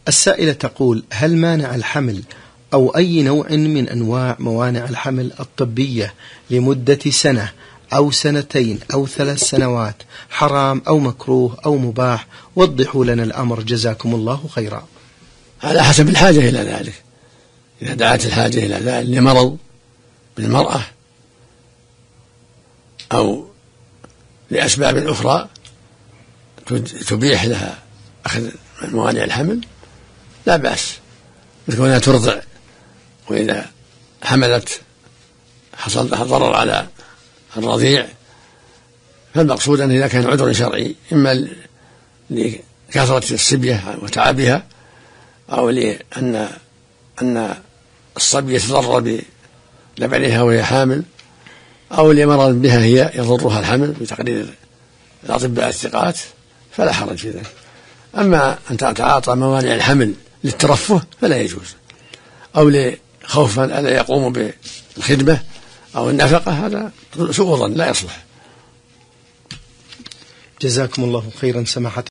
السائلة تقول: هل مانع الحمل أو أي نوع من أنواع موانع الحمل الطبية لمدة سنة أو سنتين أو 3 سنوات حرام أو مكروه أو مباح؟ وضحوا لنا الأمر جزاكم الله خيرا. على حسب الحاجة إلى ذلك. إذا دعت الحاجة إلى ذلك لمرض بالمرأة أو لأسباب أخرى تبيح لها أخذ موانع الحمل لا بأس، كونها ترضع، وإذا حملت حصل لها ضرر على الرضيع، فالمقصود أن إذا كان عذر شرعي إما لكثرة الصبية وتعبها، أو لأن الصبي يتضرر بلبنها وهي حامل، أو لمرض بها هي يضرها الحمل بتقرير الأطباء الثقات، فلا حرج في ذلك. أما أن تتعاطى موانع الحمل للترفه فلا يجوز، أو لخوف ألا يقوم بالخدمة أو النفقة، هذا سوء ظن لا يصلح. جزاكم الله خيرا سماحة